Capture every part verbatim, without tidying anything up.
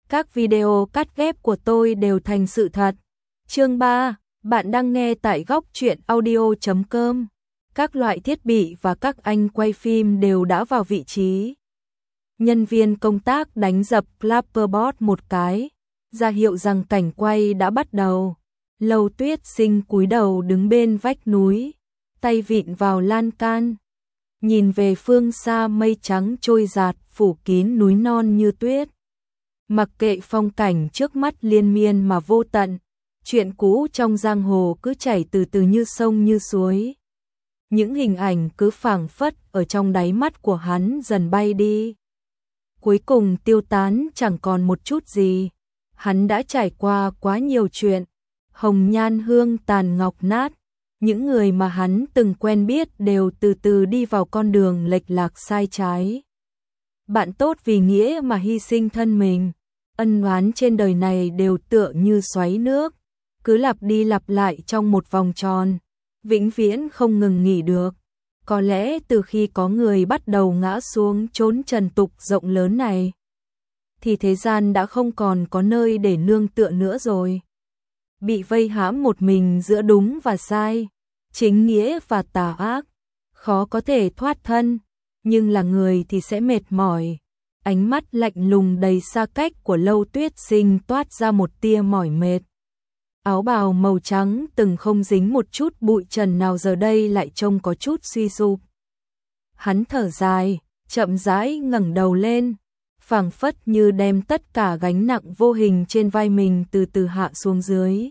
Các video cắt ghép của tôi đều thành sự thật. Chương ba, bạn đang nghe tại góc truyện audio chấm com. Các loại thiết bị và các anh quay phim đều đã vào vị trí. Nhân viên công tác đánh dập clapperboard một cái, ra hiệu rằng cảnh quay đã bắt đầu. Lâu Tuyết Sinh cúi đầu đứng bên vách núi, tay vịn vào lan can, nhìn về phương xa mây trắng trôi dạt phủ kín núi non như tuyết. Mặc kệ phong cảnh trước mắt liên miên mà vô tận, chuyện cũ trong giang hồ cứ chảy từ từ như sông như suối. Những hình ảnh cứ phảng phất ở trong đáy mắt của hắn dần bay đi, cuối cùng tiêu tán chẳng còn một chút gì. Hắn đã trải qua quá nhiều chuyện, hồng nhan hương tàn ngọc nát, những người mà hắn từng quen biết đều từ từ đi vào con đường lệch lạc sai trái. Bạn tốt vì nghĩa mà hy sinh thân mình, ân oán trên đời này đều tựa như xoáy nước, cứ lặp đi lặp lại trong một vòng tròn, vĩnh viễn không ngừng nghỉ được. Có lẽ từ khi có người bắt đầu ngã xuống chốn trần tục rộng lớn này, thì thế gian đã không còn có nơi để nương tựa nữa rồi. Bị vây hãm một mình giữa đúng và sai, chính nghĩa và tà ác, khó có thể thoát thân, nhưng là người thì sẽ mệt mỏi. Ánh mắt lạnh lùng đầy xa cách của Lâu Tuyết Sinh toát ra một tia mỏi mệt. Áo bào màu trắng từng không dính một chút bụi trần nào giờ đây lại trông có chút suy sụp. Hắn thở dài, chậm rãi ngẩng đầu lên, phảng phất như đem tất cả gánh nặng vô hình trên vai mình từ từ hạ xuống dưới.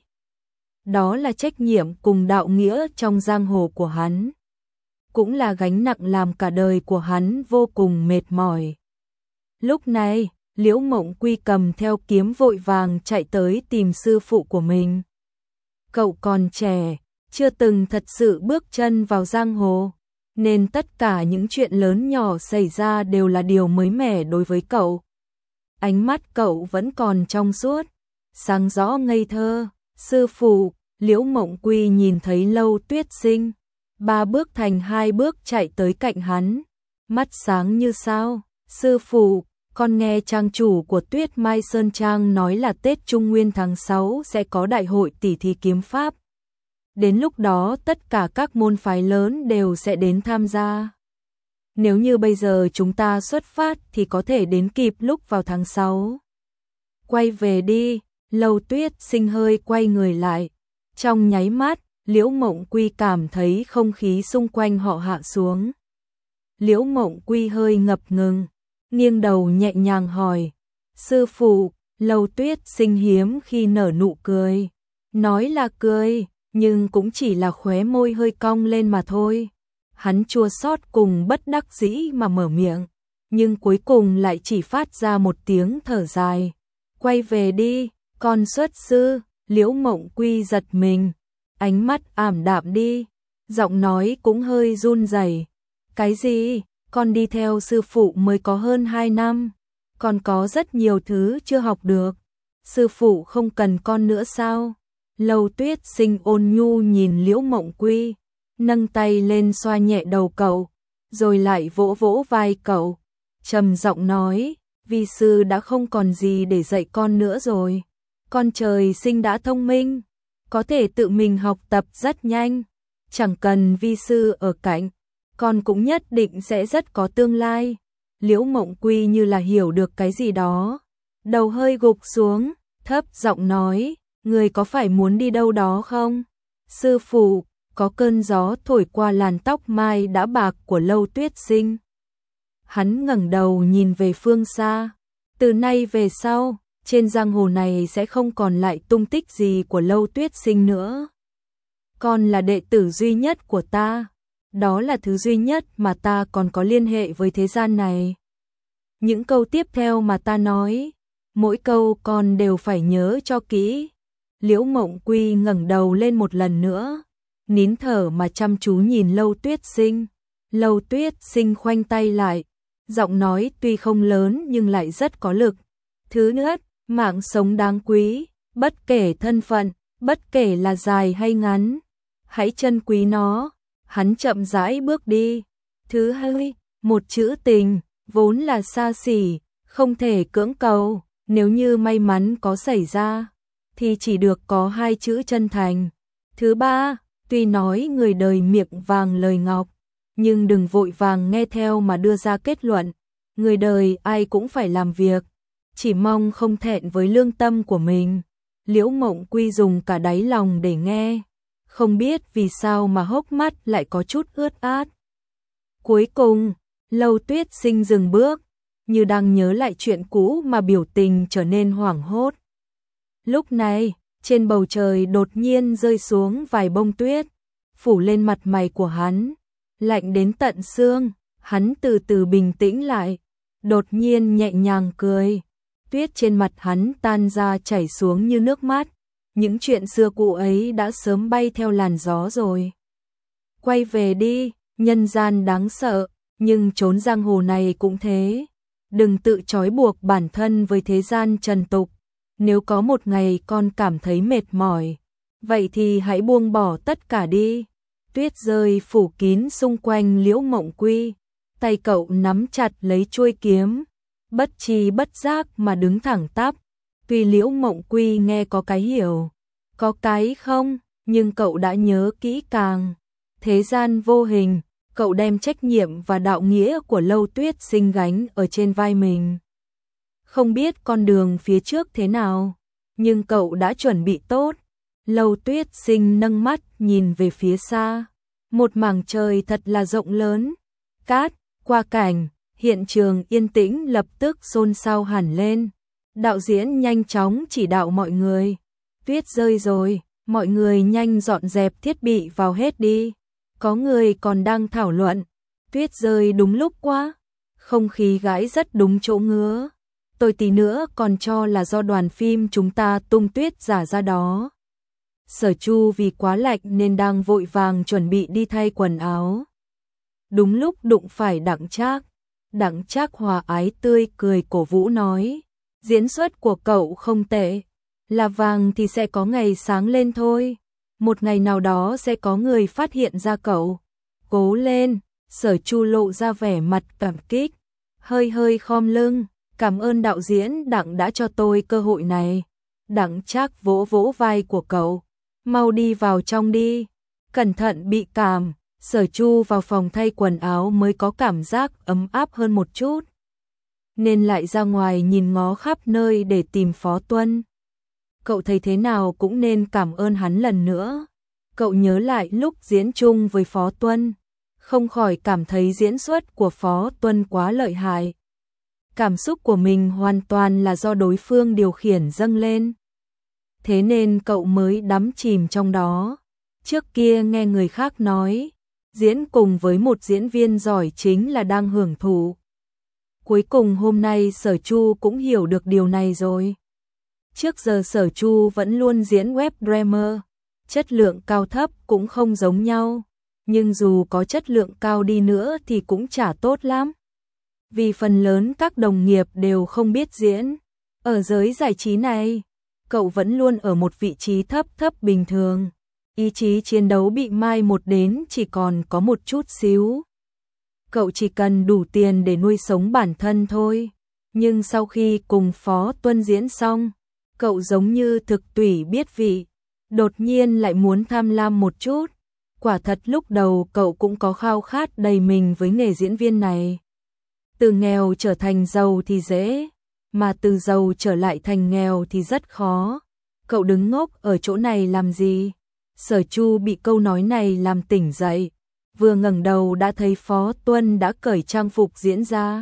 Đó là trách nhiệm cùng đạo nghĩa trong giang hồ của hắn, cũng là gánh nặng làm cả đời của hắn vô cùng mệt mỏi. Lúc này, Liễu Mộng Quy cầm theo kiếm vội vàng chạy tới tìm sư phụ của mình. Cậu còn trẻ, chưa từng thật sự bước chân vào giang hồ, nên tất cả những chuyện lớn nhỏ xảy ra đều là điều mới mẻ đối với cậu. Ánh mắt cậu vẫn còn trong suốt, sáng rõ ngây thơ. Sư phụ, Liễu Mộng Quy nhìn thấy Lâu Tuyết Sinh, ba bước thành hai bước chạy tới cạnh hắn, mắt sáng như sao. Sư phụ, con nghe trang chủ của Tuyết Mai Sơn Trang nói là Tết Trung Nguyên tháng sáu sẽ có đại hội tỷ thí kiếm pháp. Đến lúc đó tất cả các môn phái lớn đều sẽ đến tham gia. Nếu như bây giờ chúng ta xuất phát thì có thể đến kịp lúc vào tháng sáu. Quay về đi. Lâu Tuyết Sinh hơi quay người lại. Trong nháy mắt, Liễu Mộng Quy cảm thấy không khí xung quanh họ hạ xuống. Liễu Mộng Quy hơi ngập ngừng, nghiêng đầu nhẹ nhàng hỏi, sư phụ. Lâu Tuyết Sinh hiếm khi nở nụ cười, nói là cười, nhưng cũng chỉ là khóe môi hơi cong lên mà thôi. Hắn chua xót cùng bất đắc dĩ mà mở miệng, nhưng cuối cùng lại chỉ phát ra một tiếng thở dài. Quay về đi, con xuất sư. Liễu Mộng Quy giật mình, ánh mắt ảm đạm đi, giọng nói cũng hơi run rẩy. Cái gì? Con đi theo sư phụ mới có hơn hai năm, còn có rất nhiều thứ chưa học được. Sư phụ không cần con nữa sao? Lâu Tuyết Sinh ôn nhu nhìn Liễu Mộng Quy, nâng tay lên xoa nhẹ đầu cậu, rồi lại vỗ vỗ vai cậu, trầm giọng nói, vi sư đã không còn gì để dạy con nữa rồi. Con trời sinh đã thông minh, có thể tự mình học tập rất nhanh, chẳng cần vi sư ở cạnh, con cũng nhất định sẽ rất có tương lai. Liễu Mộng Quy như là hiểu được cái gì đó, đầu hơi gục xuống, thấp giọng nói, người có phải muốn đi đâu đó không? Sư phụ. Có cơn gió thổi qua làn tóc mai đã bạc của Lâu Tuyết Sinh. Hắn ngẩng đầu nhìn về phương xa, từ nay về sau, trên giang hồ này sẽ không còn lại tung tích gì của Lâu Tuyết Sinh nữa. Con là đệ tử duy nhất của ta, đó là thứ duy nhất mà ta còn có liên hệ với thế gian này. Những câu tiếp theo mà ta nói, mỗi câu con đều phải nhớ cho kỹ. Liễu Mộng Quy ngẩng đầu lên một lần nữa, nín thở mà chăm chú nhìn Lâu Tuyết Sinh. Lâu Tuyết Sinh khoanh tay lại, giọng nói tuy không lớn nhưng lại rất có lực. Thứ nhất, mạng sống đáng quý, bất kể thân phận, bất kể là dài hay ngắn, hãy trân quý nó. Hắn chậm rãi bước đi. Thứ hai, một chữ tình, vốn là xa xỉ, không thể cưỡng cầu, Nếu như may mắn có xảy ra, thì chỉ được có hai chữ chân thành. Thứ ba, tuy nói người đời miệng vàng lời ngọc, nhưng đừng vội vàng nghe theo mà đưa ra kết luận. Người đời ai cũng phải làm việc, chỉ mong không thẹn với lương tâm của mình. Liễu Mộng Quy dùng cả đáy lòng để nghe, không biết vì sao mà hốc mắt lại có chút ướt át. Cuối cùng, Lâu Tuyết Sinh dừng bước, như đang nhớ lại chuyện cũ mà biểu tình trở nên hoảng hốt. Lúc này, trên bầu trời đột nhiên rơi xuống vài bông tuyết, phủ lên mặt mày của hắn, lạnh đến tận xương. Hắn từ từ bình tĩnh lại, đột nhiên nhẹ nhàng cười. Tuyết trên mặt hắn tan ra chảy xuống như nước mắt, những chuyện xưa cũ ấy đã sớm bay theo làn gió rồi. Quay về đi, nhân gian đáng sợ, nhưng chốn giang hồ này cũng thế. Đừng tự trói buộc bản thân với thế gian trần tục. Nếu có một ngày con cảm thấy mệt mỏi, vậy thì hãy buông bỏ tất cả đi. Tuyết rơi phủ kín xung quanh Liễu Mộng Quy, tay cậu nắm chặt lấy chuôi kiếm, bất tri bất giác mà đứng thẳng tắp. Tuy Liễu Mộng Quy nghe có cái hiểu, có cái không, nhưng cậu đã nhớ kỹ càng. Thế gian vô hình, cậu đem trách nhiệm và đạo nghĩa của Lâu Tuyết Sinh gánh ở trên vai mình. Không biết con đường phía trước thế nào, nhưng cậu đã chuẩn bị tốt. Lâu Tuyết Sinh nâng mắt nhìn về phía xa, một mảng trời thật là rộng lớn. Cát, qua cảnh, hiện trường yên tĩnh lập tức xôn xao hẳn lên. Đạo diễn nhanh chóng chỉ đạo mọi người. Tuyết rơi rồi, mọi người nhanh dọn dẹp thiết bị vào hết đi. Có người còn đang thảo luận, tuyết rơi đúng lúc quá, không khí gãi rất đúng chỗ ngứa. Tôi tí nữa còn cho là do đoàn phim chúng ta tung tuyết giả ra đó. Sở Chu vì quá lạnh nên đang vội vàng chuẩn bị đi thay quần áo. Đúng lúc đụng phải Đặng Trác. Đặng Trác hòa ái tươi cười cổ vũ nói, diễn xuất của cậu không tệ, là vàng thì sẽ có ngày sáng lên thôi. Một ngày nào đó sẽ có người phát hiện ra cậu. Cố lên. Sở Chu lộ ra vẻ mặt cảm kích, hơi hơi khom lưng, cảm ơn đạo diễn Đặng đã cho tôi cơ hội này. Đặng Trác vỗ vỗ vai của cậu, mau đi vào trong đi, cẩn thận bị cảm. Sở Chu vào phòng thay quần áo mới có cảm giác ấm áp hơn một chút, nên lại ra ngoài nhìn ngó khắp nơi để tìm Phó Tuân. Cậu thấy thế nào cũng nên cảm ơn hắn lần nữa. Cậu nhớ lại lúc diễn chung với Phó Tuân, không khỏi cảm thấy diễn xuất của Phó Tuân quá lợi hại. Cảm xúc của mình hoàn toàn là do đối phương điều khiển dâng lên, thế nên cậu mới đắm chìm trong đó. Trước kia nghe người khác nói, diễn cùng với một diễn viên giỏi chính là đang hưởng thụ. Cuối cùng hôm nay Sở Chu cũng hiểu được điều này rồi. Trước giờ Sở Chu vẫn luôn diễn web drama, chất lượng cao thấp cũng không giống nhau, nhưng dù có chất lượng cao đi nữa thì cũng chả tốt lắm. Vì phần lớn các đồng nghiệp đều không biết diễn. Ở giới giải trí này, cậu vẫn luôn ở một vị trí thấp thấp bình thường. Ý chí chiến đấu bị mai một đến chỉ còn có một chút xíu. Cậu chỉ cần đủ tiền để nuôi sống bản thân thôi. Nhưng sau khi cùng Phó Tuân diễn xong, cậu giống như thực tủy biết vị, đột nhiên lại muốn tham lam một chút. Quả thật lúc đầu cậu cũng có khao khát đầy mình với nghề diễn viên này. Từ nghèo trở thành giàu thì dễ, mà từ giàu trở lại thành nghèo thì rất khó. Cậu đứng ngốc ở chỗ này làm gì? Sở Chu bị câu nói này làm tỉnh dậy, vừa ngẩng đầu đã thấy Phó Tuân đã cởi trang phục diễn ra.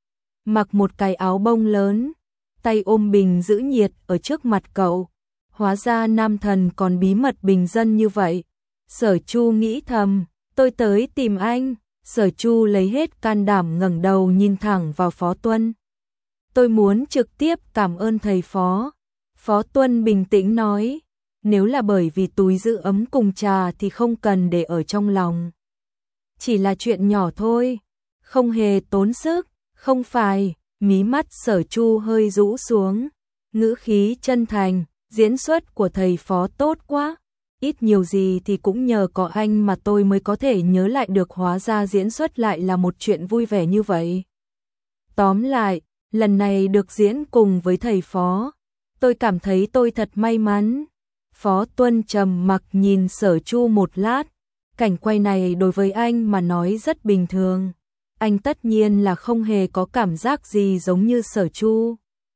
Mặc một cái áo bông lớn, tay ôm bình giữ nhiệt ở trước mặt cậu. Hóa ra nam thần còn bí mật bình dân như vậy. Sở Chu nghĩ thầm, tôi tới tìm anh. Sở Chu lấy hết can đảm ngẩng đầu nhìn thẳng vào Phó Tuân. Tôi muốn trực tiếp cảm ơn thầy Phó. Phó Tuân bình tĩnh nói, nếu là bởi vì túi giữ ấm cùng trà thì không cần để ở trong lòng. Chỉ là chuyện nhỏ thôi, không hề tốn sức, không phải. Mí mắt Sở Chu hơi rũ xuống, ngữ khí chân thành, diễn xuất của thầy Phó tốt quá. Ít nhiều gì thì cũng nhờ có anh mà tôi mới có thể nhớ lại được, hóa ra diễn xuất lại là một chuyện vui vẻ như vậy. Tóm lại, lần này được diễn cùng với thầy Phó, tôi cảm thấy tôi thật may mắn. Phó Tuân trầm mặc nhìn Sở Chu một lát, cảnh quay này đối với anh mà nói rất bình thường. Anh tất nhiên là không hề có cảm giác gì giống như Sở Chu.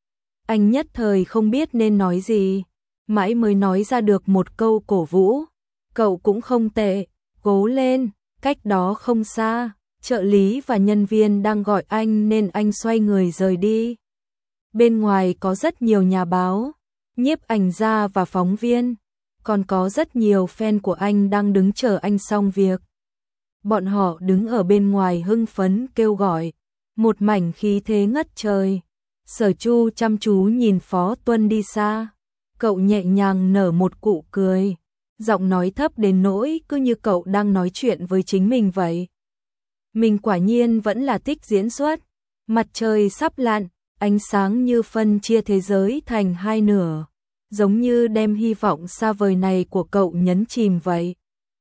Anh nhất thời không biết nên nói gì, mãi mới nói ra được một câu cổ vũ. Cậu cũng không tệ, cố lên, cách đó không xa, trợ lý và nhân viên đang gọi anh nên anh xoay người rời đi. Bên ngoài có rất nhiều nhà báo, nhiếp ảnh gia và phóng viên, còn có rất nhiều fan của anh đang đứng chờ anh xong việc. Bọn họ đứng ở bên ngoài hưng phấn kêu gọi, một mảnh khí thế ngất trời. Sở Chu chăm chú nhìn Phó Tuân đi xa, cậu nhẹ nhàng nở một cụ cười, giọng nói thấp đến nỗi cứ như cậu đang nói chuyện với chính mình vậy. Mình quả nhiên vẫn là thích diễn xuất. Mặt trời sắp lặn, ánh sáng như phân chia thế giới thành hai nửa, giống như đem hy vọng xa vời này của cậu nhấn chìm vậy.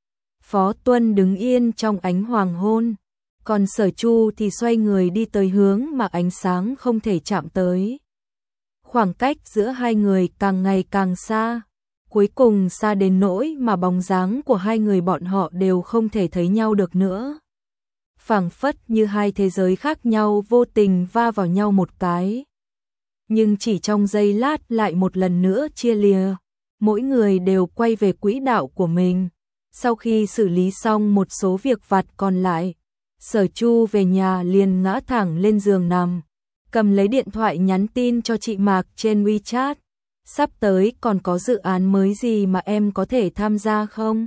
Phó Tuân đứng yên trong ánh hoàng hôn, còn Sở Chu thì xoay người đi tới hướng mà ánh sáng không thể chạm tới. Khoảng cách giữa hai người càng ngày càng xa, cuối cùng xa đến nỗi mà bóng dáng của hai người bọn họ đều không thể thấy nhau được nữa. Phảng phất như hai thế giới khác nhau vô tình va vào nhau một cái. Nhưng chỉ trong giây lát lại một lần nữa chia lìa, mỗi người đều quay về quỹ đạo của mình. Sau khi xử lý xong một số việc vặt còn lại, Sở Chu về nhà liền ngã thẳng lên giường nằm, cầm lấy điện thoại nhắn tin cho chị Mạc trên WeChat. Sắp tới còn có dự án mới gì mà em có thể tham gia không?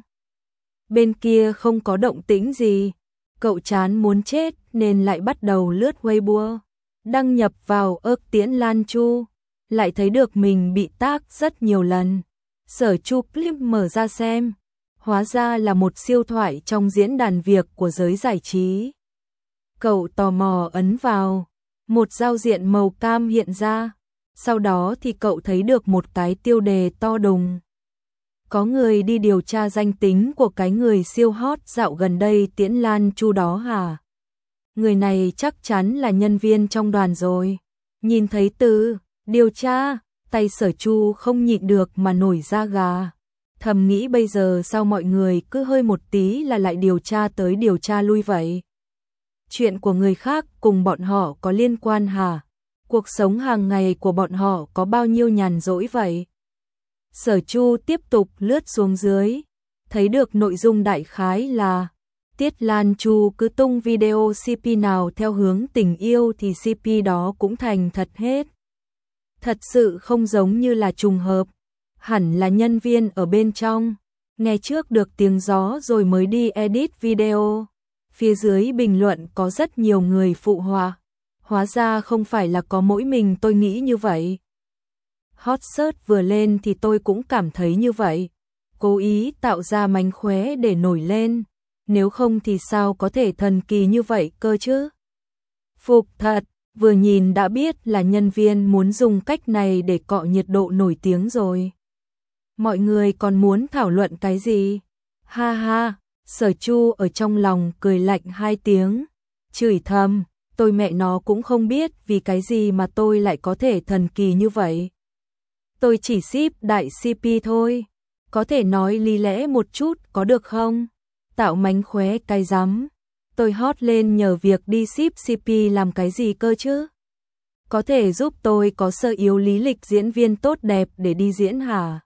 Bên kia không có động tĩnh gì, cậu chán muốn chết nên lại bắt đầu lướt Weibo. Đăng nhập vào ức Tiễn Lan Chu, lại thấy được mình bị tag rất nhiều lần. Sở Chu clip mở ra xem, hóa ra là một siêu thoại trong diễn đàn việc của giới giải trí. Cậu tò mò ấn vào, một giao diện màu cam hiện ra, sau đó thì cậu thấy được một cái tiêu đề to đùng. Có người đi điều tra danh tính của cái người siêu hot dạo gần đây Tiễn Lan Chu đó hả? Người này chắc chắn là nhân viên trong đoàn rồi. Nhìn thấy từ điều tra, tay Sở Chu không nhịn được mà nổi da gà. Thầm nghĩ bây giờ sao mọi người cứ hơi một tí là lại điều tra tới điều tra lui vậy? Chuyện của người khác cùng bọn họ có liên quan hả? Cuộc sống hàng ngày của bọn họ có bao nhiêu nhàn rỗi vậy? Sở Chu tiếp tục lướt xuống dưới, thấy được nội dung đại khái là Tiết Lan Chu cứ tung video xê pê nào theo hướng tình yêu thì xê pê đó cũng thành thật hết. Thật sự không giống như là trùng hợp, hẳn là nhân viên ở bên trong, nghe trước được tiếng gió rồi mới đi edit video. Phía dưới bình luận có rất nhiều người phụ họa, hóa ra không phải là có mỗi mình tôi nghĩ như vậy. Hot search vừa lên thì tôi cũng cảm thấy như vậy, cố ý tạo ra mánh khóe để nổi lên, nếu không thì sao có thể thần kỳ như vậy cơ chứ. Phục thật, vừa nhìn đã biết là nhân viên muốn dùng cách này để cọ nhiệt độ nổi tiếng rồi. Mọi người còn muốn thảo luận cái gì? Ha ha, Sở Chu ở trong lòng cười lạnh hai tiếng, chửi thầm, tôi mẹ nó cũng không biết vì cái gì mà tôi lại có thể thần kỳ như vậy. Tôi chỉ ship đại xê pê thôi, có thể nói lý lẽ một chút có được không? Tạo mánh khóe cái rắm, tôi hot lên nhờ việc đi ship xê pê làm cái gì cơ chứ? Có thể giúp tôi có sơ yếu lý lịch diễn viên tốt đẹp để đi diễn hả?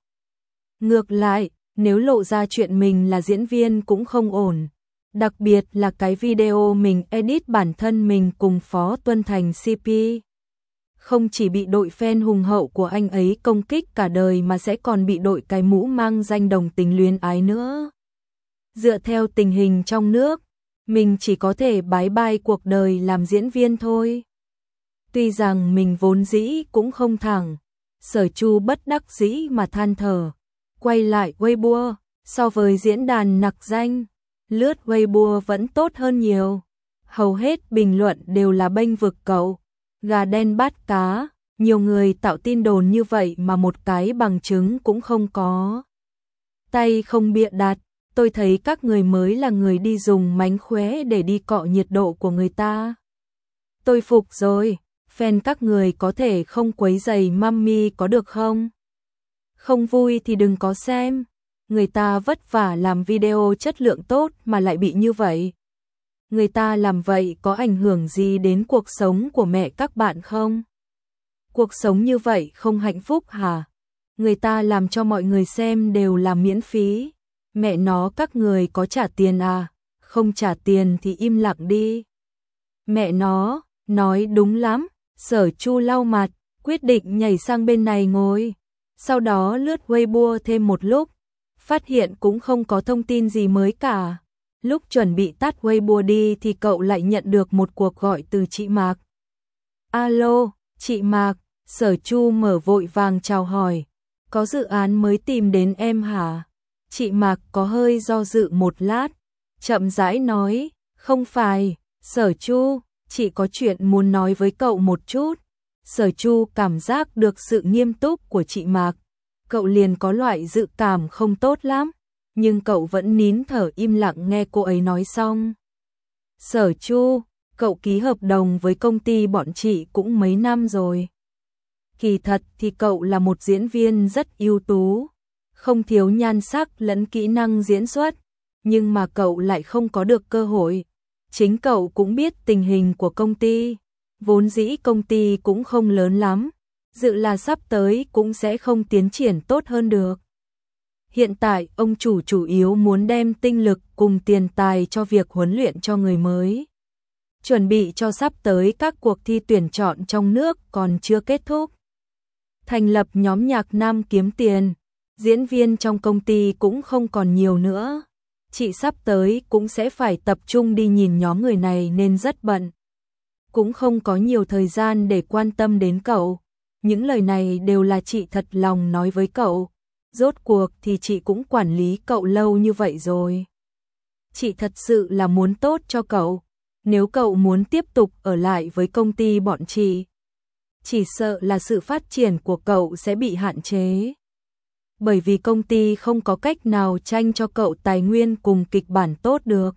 Ngược lại, nếu lộ ra chuyện mình là diễn viên cũng không ổn, đặc biệt là cái video mình edit bản thân mình cùng Phó Tuân thành xê pê. Không chỉ bị đội fan hùng hậu của anh ấy công kích cả đời mà sẽ còn bị đội cái mũ mang danh đồng tình luyến ái nữa. Dựa theo tình hình trong nước, mình chỉ có thể bái bai cuộc đời làm diễn viên thôi. Tuy rằng mình vốn dĩ cũng không thẳng, Sở Chu bất đắc dĩ mà than thở, quay lại Weibo, so với diễn đàn nặc danh, lướt Weibo vẫn tốt hơn nhiều. Hầu hết bình luận đều là bênh vực cậu, gà đen bát cá, nhiều người tạo tin đồn như vậy mà một cái bằng chứng cũng không có. Tay không bịa đặt, tôi thấy các người mới là người đi dùng mánh khóe để đi cọ nhiệt độ của người ta. Tôi phục rồi, Fan các người có thể không quấy rầy Mummy có được không? Không vui thì đừng có xem. Người ta vất vả làm video chất lượng tốt mà lại bị như vậy. Người ta làm vậy có ảnh hưởng gì đến cuộc sống của mẹ các bạn không? Cuộc sống như vậy không hạnh phúc hả? Người ta làm cho mọi người xem đều là miễn phí. Mẹ nó các người có trả tiền à? Không trả tiền thì im lặng đi. Mẹ nó, nói đúng lắm. Sở Chu lau mặt, quyết định nhảy sang bên này ngồi. Sau đó lướt Weibo thêm một lúc, phát hiện cũng không có thông tin gì mới cả. Lúc chuẩn bị tắt Weibo đi thì cậu lại nhận được một cuộc gọi từ chị Mạc. Alo, chị Mạc, Sở Chu mở vội vàng chào hỏi. Có dự án mới tìm đến em hả? Chị Mạc có hơi do dự một lát, chậm rãi nói, không phải, Sở Chu, chị có chuyện muốn nói với cậu một chút. Sở Chu cảm giác được sự nghiêm túc của chị Mạc, cậu liền có loại dự cảm không tốt lắm, nhưng cậu vẫn nín thở im lặng nghe cô ấy nói xong. Sở Chu, cậu ký hợp đồng với công ty bọn chị cũng mấy năm rồi. Kỳ thật thì cậu là một diễn viên rất ưu tú, không thiếu nhan sắc lẫn kỹ năng diễn xuất, nhưng mà cậu lại không có được cơ hội. Chính cậu cũng biết tình hình của công ty, vốn dĩ công ty cũng không lớn lắm, dự là sắp tới cũng sẽ không tiến triển tốt hơn được. Hiện tại ông chủ chủ yếu muốn đem tinh lực cùng tiền tài cho việc huấn luyện cho người mới, chuẩn bị cho sắp tới các cuộc thi tuyển chọn trong nước còn chưa kết thúc. Thành lập nhóm nhạc nam kiếm tiền, diễn viên trong công ty cũng không còn nhiều nữa. Chị sắp tới cũng sẽ phải tập trung đi nhìn nhóm người này nên rất bận. Cũng không có nhiều thời gian để quan tâm đến cậu. Những lời này đều là chị thật lòng nói với cậu. Rốt cuộc thì chị cũng quản lý cậu lâu như vậy rồi. Chị thật sự là muốn tốt cho cậu. Nếu cậu muốn tiếp tục ở lại với công ty bọn chị, chỉ sợ là sự phát triển của cậu sẽ bị hạn chế. Bởi vì công ty không có cách nào tranh cho cậu tài nguyên cùng kịch bản tốt được.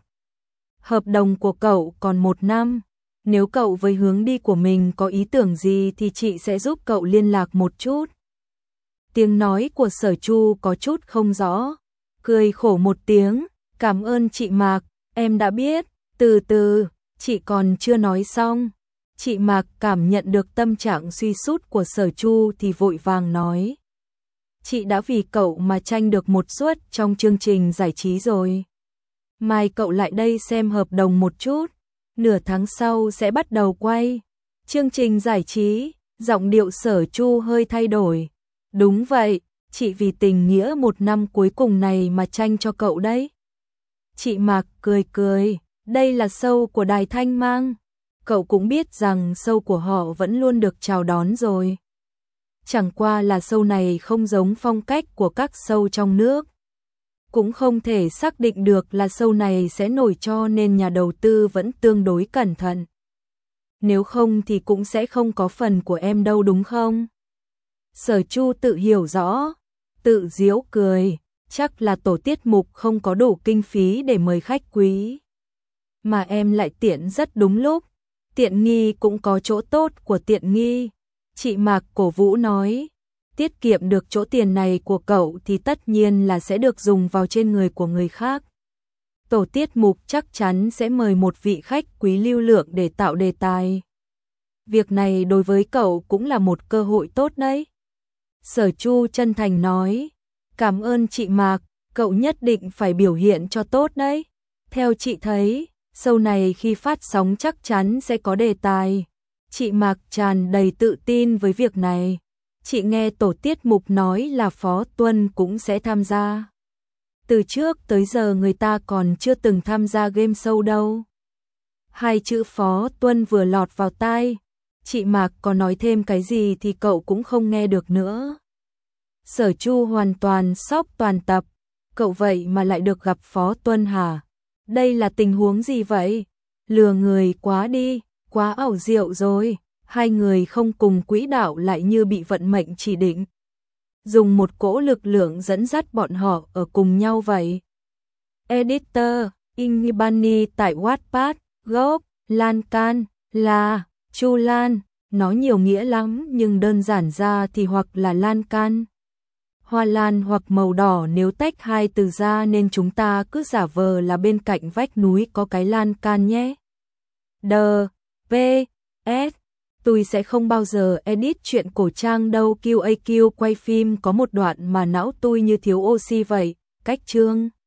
Hợp đồng của cậu còn một năm. Nếu cậu với hướng đi của mình có ý tưởng gì thì chị sẽ giúp cậu liên lạc một chút. Tiếng nói của Sở Chu có chút không rõ. Cười khổ một tiếng. Cảm ơn chị Mạc, em đã biết. Từ từ, chị còn chưa nói xong. Chị Mạc cảm nhận được tâm trạng suy sút của Sở Chu thì vội vàng nói. Chị đã vì cậu mà tranh được một suất trong chương trình giải trí rồi. Mai cậu lại đây xem hợp đồng một chút. Nửa tháng sau sẽ bắt đầu quay chương trình giải trí. Giọng điệu Sở Chu hơi thay đổi. Đúng vậy, chị vì tình nghĩa một năm cuối cùng này mà tranh cho cậu đấy. Chị Mạc cười cười. Đây là show của Đài Thanh Mang. Cậu cũng biết rằng show của họ vẫn luôn được chào đón rồi. Chẳng qua là show này không giống phong cách của các show trong nước. Cũng không thể xác định được là show này sẽ nổi cho nên nhà đầu tư vẫn tương đối cẩn thận. Nếu không thì cũng sẽ không có phần của em đâu đúng không? Sở Chu tự hiểu rõ, tự giễu cười, chắc là tổ tiết mục không có đủ kinh phí để mời khách quý. Mà em lại tiện rất đúng lúc, tiện nghi cũng có chỗ tốt của tiện nghi. Chị Mạc cổ vũ nói, tiết kiệm được chỗ tiền này của cậu thì tất nhiên là sẽ được dùng vào trên người của người khác. Tổ tiết mục chắc chắn sẽ mời một vị khách quý lưu lượng để tạo đề tài. Việc này đối với cậu cũng là một cơ hội tốt đấy. Sở Chu chân thành nói, cảm ơn chị Mạc, cậu nhất định phải biểu hiện cho tốt đấy. Theo chị thấy, show này khi phát sóng chắc chắn sẽ có đề tài. Chị Mạc tràn đầy tự tin với việc này. Chị nghe tổ tiết mục nói là Phó Tuân cũng sẽ tham gia. Từ trước tới giờ người ta còn chưa từng tham gia game show đâu. Hai chữ Phó Tuân vừa lọt vào tai. Chị Mạc có nói thêm cái gì thì cậu cũng không nghe được nữa. Sở Chu hoàn toàn sốc toàn tập. Cậu vậy mà lại được gặp Phó Tuân hả? Đây là tình huống gì vậy? Lừa người quá đi, quá ảo diệu rồi. Hai người không cùng quỹ đạo lại như bị vận mệnh chỉ định. Dùng một cỗ lực lượng dẫn dắt bọn họ ở cùng nhau vậy. Editor, Ingbani tại Wattpad, Gốc, Lan Can, là, Chu Lan, nó nhiều nghĩa lắm nhưng đơn giản ra thì hoặc là lan can, hoa lan hoặc màu đỏ nếu tách hai từ ra nên chúng ta cứ giả vờ là bên cạnh vách núi có cái lan can nhé. D, V, S. Tôi sẽ không bao giờ edit chuyện cổ trang đâu. quy a quy quay phim có một đoạn mà não tôi như thiếu oxy vậy. Cách chương